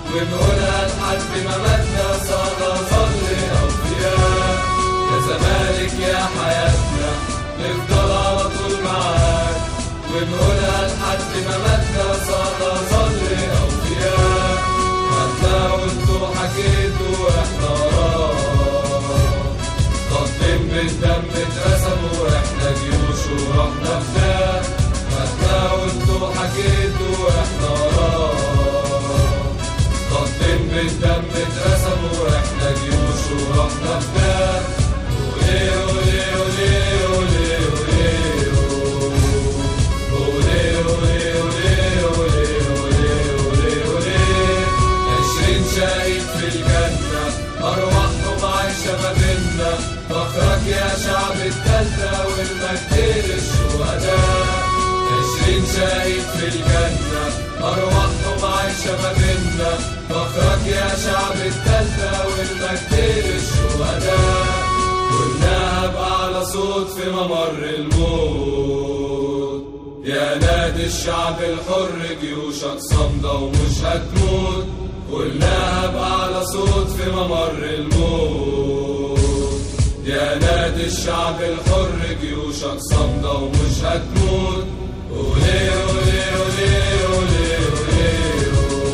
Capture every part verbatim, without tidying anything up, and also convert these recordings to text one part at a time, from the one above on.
ونقولها لحد ما ماتنا سنظل أوفياء. يا زمالك يا حياتنا نفضل على طول معاك، ونقولها لحد ما ماتنا سنظل أوفياء. مهما قلتوا حكيتوا واحنا وراك، خطين بالدم اترسموا واحنا جيوش ورحنا فداك. مهما قلتوا حكيتوا واحنا وراك، خطين بالدم اترسموا واحنا جيوش ورحنا فداك. وليه وليه وليه وليه وليه وليه وليه وليه وليه وليه وليه. عشرين شهيد في الجنة أرواحهم عايشة ما بينا، فخرك يا شعب التالتة والمجد للشهداء. عشرين شهيد في الجنة أرواحهم عايشة ما بينا، فخرك يا شعب التالتة والمجد للشهداء. قلناها بأعلى صوت في ممر الموت، يا نادي الشعب الحر جيوشك صامدة ومش هتموت. قلناها بأعلى صوت في ممر الموت، يا نادي الشعب الحر جيوشك صامدة ومش هتموت. وليه وليه وليه وليه وليه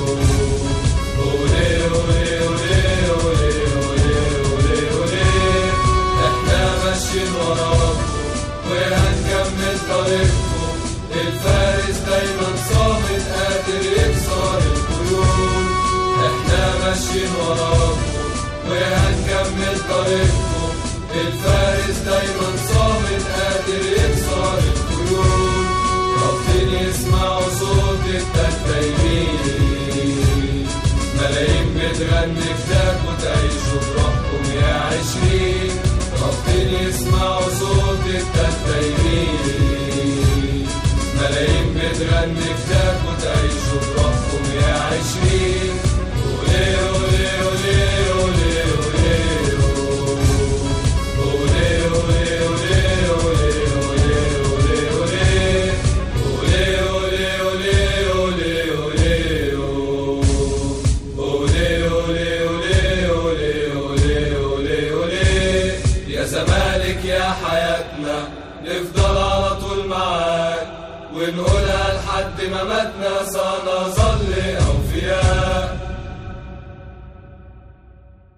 وليه وليه وليه وليه وليه وليه. احنا ماشيين وراكم وهنكمل طريقكم، الفارس دايما صامد قادر يكسر القيود. احنا ماشيين وراكم وهنكمل طريقكم، الفارس دايما صامد قادر يكسر القيود. رافضين يسمعوا صوت التدايمين، ملايين بتغني فداك وتعيشوا براحكم يا عشرين. رافضين يسمعوا صوت التدايمين، ملايين بتغني فداك وتعيشوا براحكم يا عشرين. وليه وليه وليه وليه وليه وليه وليه وليه وليه وليه وليه وليه وليه. يا زمالك يا حياتنا نفضل على طول معاك، ونقولها لحد ما ماتنا.